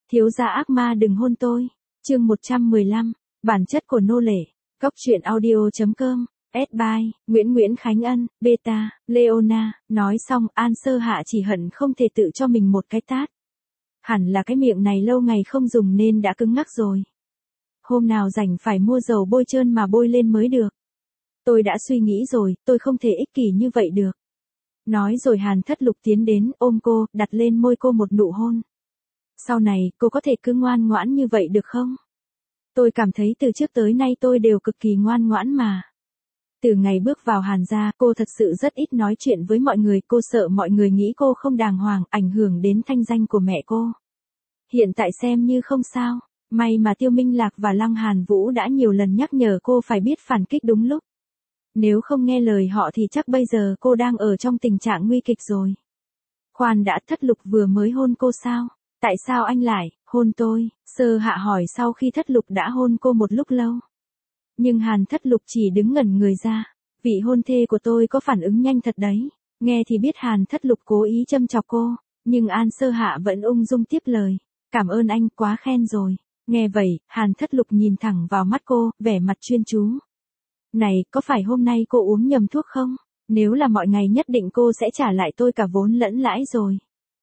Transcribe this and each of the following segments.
Thiếu gia ác ma đừng hôn tôi. Chương 115, bản chất của nô lệ. Cốc truyện audio.com. S-By, Nguyễn Khánh Ân, Beta, Leona. Nói xong An Sơ Hạ chỉ hận không thể tự cho mình một cái tát. Hẳn là cái miệng này lâu ngày không dùng nên đã cứng ngắc rồi. Hôm nào rảnh phải mua dầu bôi trơn mà bôi lên mới được. Tôi đã suy nghĩ rồi, tôi không thể ích kỷ như vậy được. Nói rồi Hàn Thất Lục tiến đến ôm cô, đặt lên môi cô một nụ hôn. Sau này, cô có thể cứ ngoan ngoãn như vậy được không? Tôi cảm thấy từ trước tới nay tôi đều cực kỳ ngoan ngoãn mà. Từ ngày bước vào Hàn gia, cô thật sự rất ít nói chuyện với mọi người, cô sợ mọi người nghĩ cô không đàng hoàng, ảnh hưởng đến thanh danh của mẹ cô. Hiện tại xem như không sao, may mà Tiêu Minh Lạc và Lăng Hàn Vũ đã nhiều lần nhắc nhở cô phải biết phản kích đúng lúc. Nếu không nghe lời họ thì chắc bây giờ cô đang ở trong tình trạng nguy kịch rồi. Khoan đã, Thất Lục vừa mới hôn cô sao? Tại sao anh lại hôn tôi? Sơ Hạ hỏi sau khi Thất Lục đã hôn cô một lúc lâu. Nhưng Hàn Thất Lục chỉ đứng ngẩn người ra. Vị hôn thê của tôi có phản ứng nhanh thật đấy. Nghe thì biết Hàn Thất Lục cố ý châm chọc cô, nhưng An Sơ Hạ vẫn ung dung tiếp lời. Cảm ơn anh, quá khen rồi. Nghe vậy, Hàn Thất Lục nhìn thẳng vào mắt cô, vẻ mặt chuyên chú. Này, có phải hôm nay cô uống nhầm thuốc không? Nếu là mọi ngày nhất định cô sẽ trả lại tôi cả vốn lẫn lãi rồi.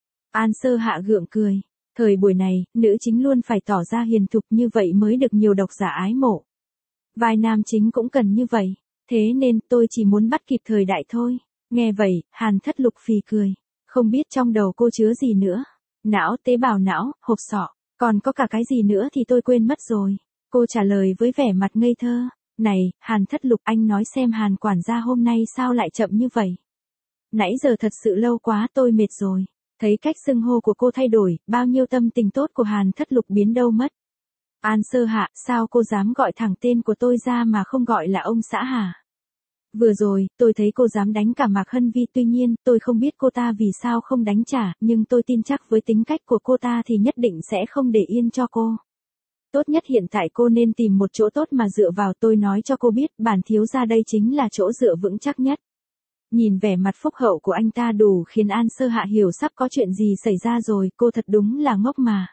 An Sơ Hạ gượng cười. Thời buổi này, nữ chính luôn phải tỏ ra hiền thục như vậy mới được nhiều độc giả ái mộ. Vai nam chính cũng cần như vậy. Thế nên tôi chỉ muốn bắt kịp thời đại thôi. Nghe vậy, Hàn Thất Lục phì cười. Không biết trong đầu cô chứa gì nữa. Não, tế bào não, hộp sọ. Còn có cả cái gì nữa thì tôi quên mất rồi. Cô trả lời với vẻ mặt ngây thơ. Này, Hàn Thất Lục, anh nói xem Hàn quản gia hôm nay sao lại chậm như vậy. Nãy giờ thật sự lâu quá, tôi mệt rồi. Thấy cách xưng hô của cô thay đổi, bao nhiêu tâm tình tốt của Hàn Thất Lục biến đâu mất. An Sơ Hạ, sao cô dám gọi thẳng tên của tôi ra mà không gọi là ông xã hả? Vừa rồi, tôi thấy cô dám đánh cả Mạc Hân Vi, tuy nhiên, tôi không biết cô ta vì sao không đánh trả, nhưng tôi tin chắc với tính cách của cô ta thì nhất định sẽ không để yên cho cô. Tốt nhất hiện tại cô nên tìm một chỗ tốt mà dựa vào, tôi nói cho cô biết, bản thiếu gia đây chính là chỗ dựa vững chắc nhất. Nhìn vẻ mặt phúc hậu của anh ta đủ khiến An Sơ Hạ hiểu sắp có chuyện gì xảy ra rồi, cô thật đúng là ngốc mà.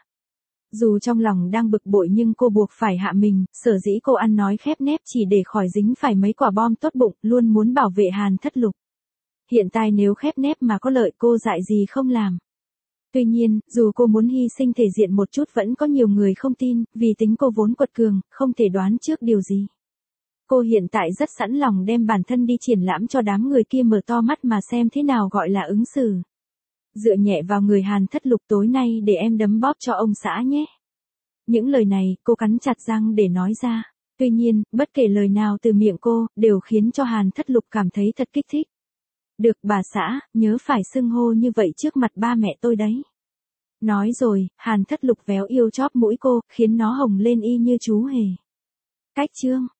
Dù trong lòng đang bực bội nhưng cô buộc phải hạ mình, sở dĩ cô ăn nói khép nép chỉ để khỏi dính phải mấy quả bom tốt bụng, luôn muốn bảo vệ Hàn Thất Lục. Hiện tại nếu khép nép mà có lợi cô dại gì không làm. Tuy nhiên, dù cô muốn hy sinh thể diện một chút vẫn có nhiều người không tin, vì tính cô vốn quật cường, không thể đoán trước điều gì. Cô hiện tại rất sẵn lòng đem bản thân đi triển lãm cho đám người kia mở to mắt mà xem thế nào gọi là ứng xử. Dựa nhẹ vào người Hàn Thất Lục, tối nay để em đấm bóp cho ông xã nhé. Những lời này, cô cắn chặt răng để nói ra. Tuy nhiên, bất kể lời nào từ miệng cô, đều khiến cho Hàn Thất Lục cảm thấy thật kích thích. Được bà xã, nhớ phải xưng hô như vậy trước mặt ba mẹ tôi đấy. Nói rồi, Hàn Thất Lục véo yêu chóp mũi cô, khiến nó hồng lên y như chú hề. Cách chương.